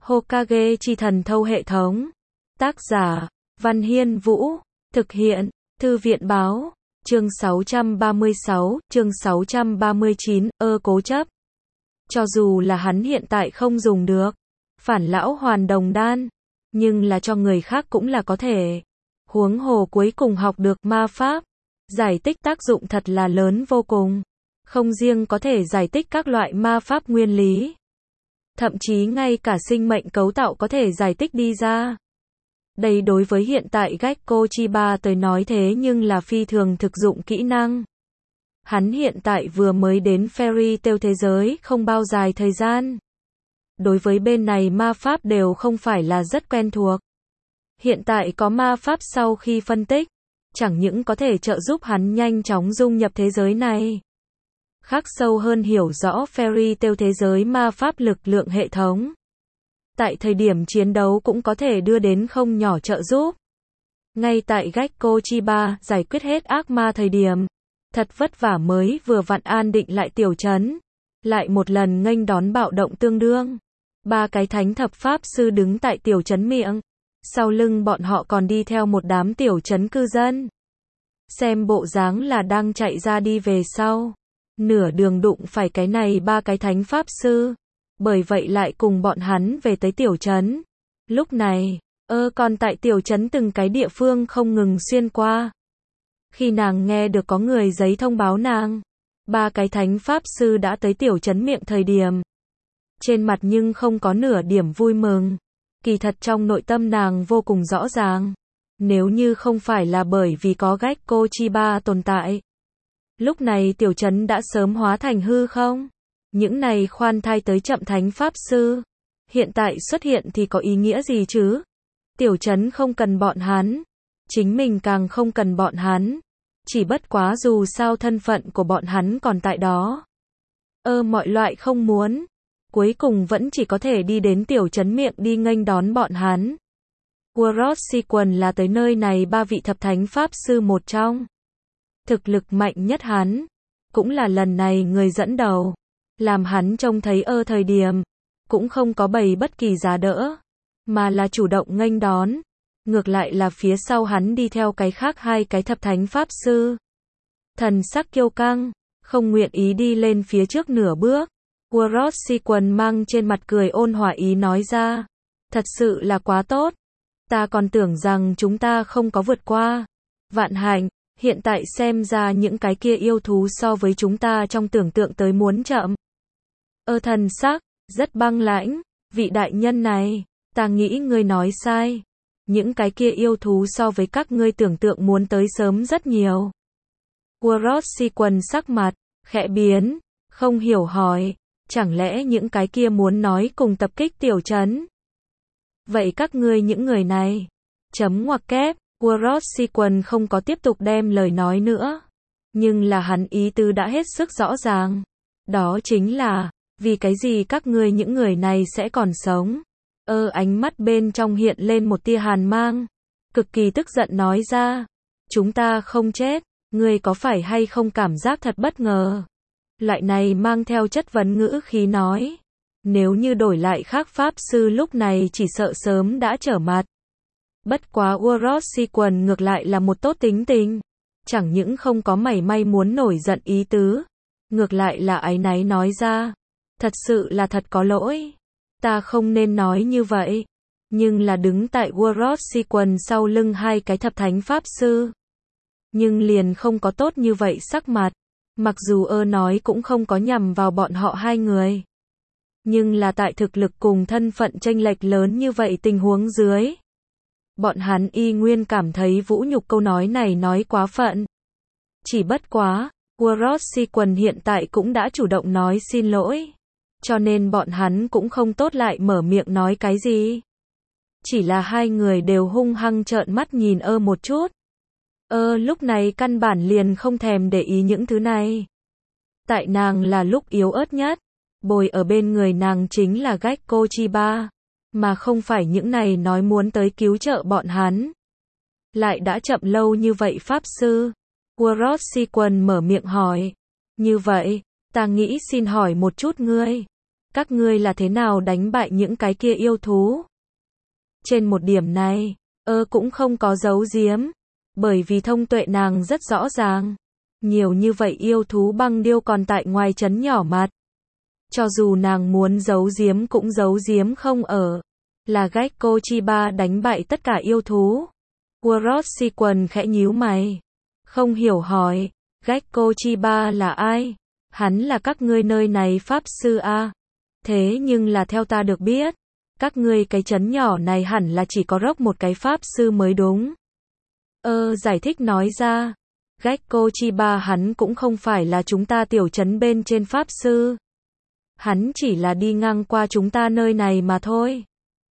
Hokage chi thần thâu hệ thống. Tác giả, Văn Hiên Vũ. Thực hiện, Thư viện báo. Chương 636, chương 639, cố chấp. Cho dù là hắn hiện tại không dùng được phản lão hoàn đồng đan, nhưng là cho người khác cũng là có thể. Huống hồ cuối cùng học được ma pháp, giải tích tác dụng thật là lớn vô cùng. Không riêng có thể giải tích các loại ma pháp nguyên lý, thậm chí ngay cả sinh mệnh cấu tạo có thể giải tích đi ra. Đây đối với hiện tại Gekko Chiba tới nói thế nhưng là phi thường thực dụng kỹ năng. Hắn hiện tại vừa mới đến Fairy Tail thế giới không bao dài thời gian. Đối với bên này ma pháp đều không phải là rất quen thuộc. Hiện tại có ma pháp sau khi phân tích, chẳng những có thể trợ giúp hắn nhanh chóng dung nhập thế giới này, khắc sâu hơn hiểu rõ Fairy Tail thế giới ma pháp lực lượng hệ thống. Tại thời điểm chiến đấu cũng có thể đưa đến không nhỏ trợ giúp. Ngay tại Gekko Chiba giải quyết hết ác ma thời điểm, thật vất vả mới vừa vặn an định lại tiểu trấn, lại một lần nghênh đón bạo động tương đương. 3 cái thánh thập pháp sư đứng tại tiểu trấn miệng, sau lưng bọn họ còn đi theo một đám tiểu trấn cư dân. Xem bộ dáng là đang chạy ra đi về sau. Nửa đường đụng phải cái này 3 cái thánh pháp sư, bởi vậy lại cùng bọn hắn về tới tiểu trấn. Lúc này, còn tại tiểu trấn từng cái địa phương không ngừng xuyên qua. Khi nàng nghe được có người giấy thông báo nàng, 3 cái thánh pháp sư đã tới tiểu trấn miệng thời điểm, trên mặt nhưng không có nửa điểm vui mừng. Kỳ thật trong nội tâm nàng vô cùng rõ ràng, nếu như không phải là bởi vì có Gekko Chiba tồn tại, lúc này tiểu trấn đã sớm hóa thành hư không. Những này khoan thai tới chậm thánh pháp sư, hiện tại xuất hiện thì có ý nghĩa gì chứ? Tiểu trấn không cần bọn hắn, chính mình càng không cần bọn hắn. Chỉ bất quá dù sao thân phận của bọn hắn còn tại đó. Mọi loại không muốn, cuối cùng vẫn chỉ có thể đi đến tiểu trấn miệng đi nghênh đón bọn hắn. World Sequence là tới nơi này 3 vị thập thánh pháp sư một trong. Thực lực mạnh nhất hắn, cũng là lần này người dẫn đầu. Làm hắn trông thấy thời điểm, cũng không có bày bất kỳ giá đỡ, mà là chủ động nghênh đón. Ngược lại là phía sau hắn đi theo cái khác 2 cái thập thánh pháp sư. Thần sắc kiêu căng, không nguyện ý đi lên phía trước nửa bước. World Sequence mang trên mặt cười ôn hòa ý nói ra. Thật sự là quá tốt. Ta còn tưởng rằng chúng ta không có vượt qua. Vạn hạnh, hiện tại xem ra những cái kia yêu thú so với chúng ta trong tưởng tượng tới muốn chậm. Thần sắc, rất băng lãnh. Vị đại nhân này, ta nghĩ ngươi nói sai. Những cái kia yêu thú so với các ngươi tưởng tượng muốn tới sớm rất nhiều. World Sequence sắc mặt khẽ biến, không hiểu hỏi, chẳng lẽ những cái kia muốn nói cùng tập kích tiểu trấn? Vậy các ngươi những người này, chấm ngoặc kép. World Sequence không có tiếp tục đem lời nói nữa, nhưng là hắn ý tứ đã hết sức rõ ràng. Đó chính là, vì cái gì các ngươi những người này sẽ còn sống? Ánh mắt bên trong hiện lên một tia hàn mang, cực kỳ tức giận nói ra, chúng ta không chết, ngươi có phải hay không cảm giác thật bất ngờ? Loại này mang theo chất vấn ngữ khí nói, nếu như đổi lại khác pháp sư lúc này chỉ sợ sớm đã trở mặt. Bất quá World Sequence ngược lại là một tốt tính tình, chẳng những không có mảy may muốn nổi giận ý tứ, ngược lại là áy náy nói ra, thật sự là thật có lỗi. Ta không nên nói như vậy, nhưng là đứng tại World Sequence sau lưng 2 cái thập thánh pháp sư, nhưng liền không có tốt như vậy sắc mặt. Mặc dù nói cũng không có nhằm vào bọn họ 2 người, nhưng là tại thực lực cùng thân phận chênh lệch lớn như vậy tình huống dưới, bọn hắn y nguyên cảm thấy vũ nhục câu nói này nói quá phận. Chỉ bất quá, World Sequence hiện tại cũng đã chủ động nói xin lỗi, cho nên bọn hắn cũng không tốt lại mở miệng nói cái gì. Chỉ là 2 người đều hung hăng trợn mắt nhìn một chút. Lúc này căn bản liền không thèm để ý những thứ này. Tại nàng là lúc yếu ớt nhất, bồi ở bên người nàng chính là Gekko Chiba, mà không phải những này nói muốn tới cứu trợ bọn hắn. Lại đã chậm lâu như vậy pháp sư. World Sequence mở miệng hỏi. Như vậy, ta nghĩ xin hỏi một chút ngươi. Các ngươi là thế nào đánh bại những cái kia yêu thú? Trên một điểm này, cũng không có giấu giếm, bởi vì thông tuệ nàng rất rõ ràng. Nhiều như vậy yêu thú băng điêu còn tại ngoài trấn nhỏ mặt. Cho dù nàng muốn giấu giếm cũng giấu giếm không ở. Là Gecko Chiba đánh bại tất cả yêu thú. Urotsikun khẽ nhíu mày. Không hiểu hỏi, Gecko Chiba là ai? Hắn là các ngươi nơi này pháp sư a. Thế nhưng là theo ta được biết, các ngươi cái trấn nhỏ này hẳn là chỉ có Rock một cái pháp sư mới đúng. Giải thích nói ra, Gecko Chiba hắn cũng không phải là chúng ta tiểu trấn bên trên pháp sư. Hắn chỉ là đi ngang qua chúng ta nơi này mà thôi.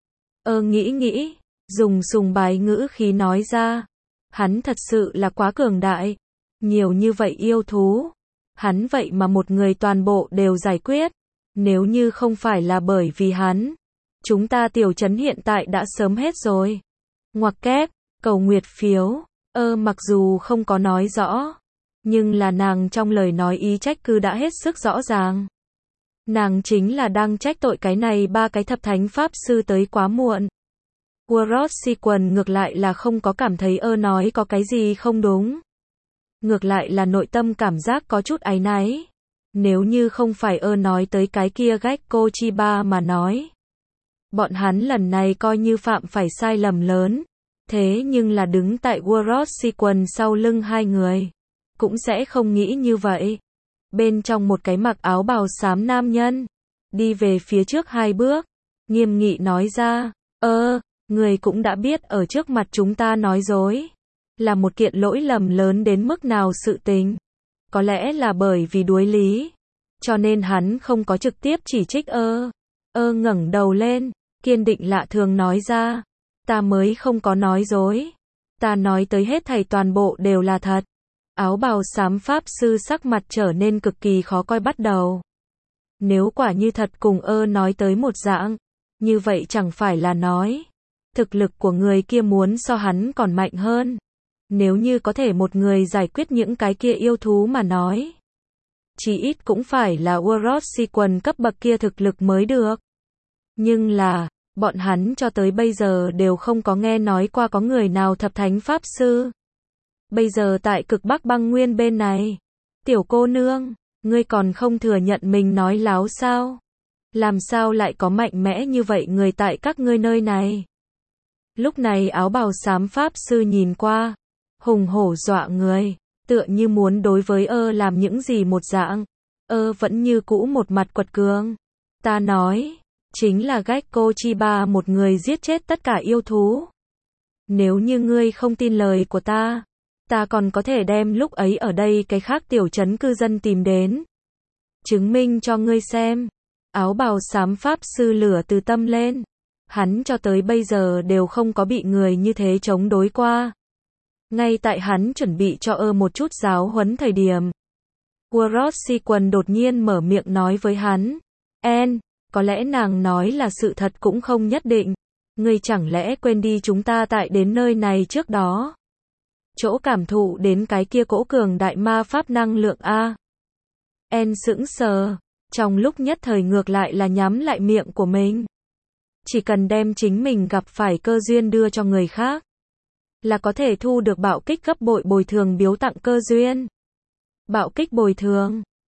Nghĩ, dùng sùng bái ngữ khí nói ra. Hắn thật sự là quá cường đại. Nhiều như vậy yêu thú. Hắn vậy mà một người toàn bộ đều giải quyết. Nếu như không phải là bởi vì hắn, chúng ta tiểu trấn hiện tại đã sớm hết rồi. Ngoặc kép, cầu nguyệt phiếu. Mặc dù không có nói rõ, nhưng là nàng trong lời nói ý trách cứ đã hết sức rõ ràng. Nàng chính là đang trách tội cái này ba cái thập thánh pháp sư tới quá muộn. Urotsikun ngược lại là không có cảm thấy nói có cái gì không đúng. Ngược lại là nội tâm cảm giác có chút áy náy. Nếu như không phải nói tới cái kia Gecko Chiba mà nói, bọn hắn lần này coi như phạm phải sai lầm lớn. Thế nhưng là đứng tại Urotsikun sau lưng hai người, cũng sẽ không nghĩ như vậy. Bên trong một cái mặc áo bào xám nam nhân, đi về phía trước hai bước, nghiêm nghị nói ra, người cũng đã biết ở trước mặt chúng ta nói dối, là một kiện lỗi lầm lớn đến mức nào sự tình. Có lẽ là bởi vì đuối lý, cho nên hắn không có trực tiếp chỉ trích ngẩng đầu lên, kiên định lạ thường nói ra, ta mới không có nói dối. Ta nói tới hết thảy toàn bộ đều là thật. Áo bào xám pháp sư sắc mặt trở nên cực kỳ khó coi bắt đầu. Nếu quả như thật cùng nói tới một dạng, như vậy chẳng phải là nói, thực lực của người kia muốn so hắn còn mạnh hơn. Nếu như có thể một người giải quyết những cái kia yêu thú mà nói, chí ít cũng phải là Urotsikun cấp bậc kia thực lực mới được. Nhưng là, bọn hắn cho tới bây giờ đều không có nghe nói qua có người nào thập thánh pháp sư. Bây giờ tại cực Bắc băng nguyên bên này, tiểu cô nương, ngươi còn không thừa nhận mình nói láo sao? Làm sao lại có mạnh mẽ như vậy người tại các ngươi nơi này? Lúc này áo bào xám pháp sư nhìn qua, hùng hổ dọa người, tựa như muốn đối với làm những gì một dạng. Vẫn như cũ một mặt quật cường. Ta nói, chính là Gecko Chiba một người giết chết tất cả yêu thú. Nếu như ngươi không tin lời của ta còn có thể đem lúc ấy ở đây cái khác tiểu trấn cư dân tìm đến. Chứng minh cho ngươi xem. Áo bào xám pháp sư lửa từ tâm lên. Hắn cho tới bây giờ đều không có bị người như thế chống đối qua. Ngay tại hắn chuẩn bị cho một chút giáo huấn thời điểm, Urotsikun đột nhiên mở miệng nói với hắn. Có lẽ nàng nói là sự thật cũng không nhất định. Ngươi chẳng lẽ quên đi chúng ta tại đến nơi này trước đó? Chỗ cảm thụ đến cái kia cỗ cường đại ma pháp năng lượng a. Sững sờ, trong lúc nhất thời ngược lại là nhắm lại miệng của mình. Chỉ cần đem chính mình gặp phải cơ duyên đưa cho người khác, là có thể thu được bạo kích gấp bội bồi thường biếu tặng cơ duyên. Bạo kích bồi thường,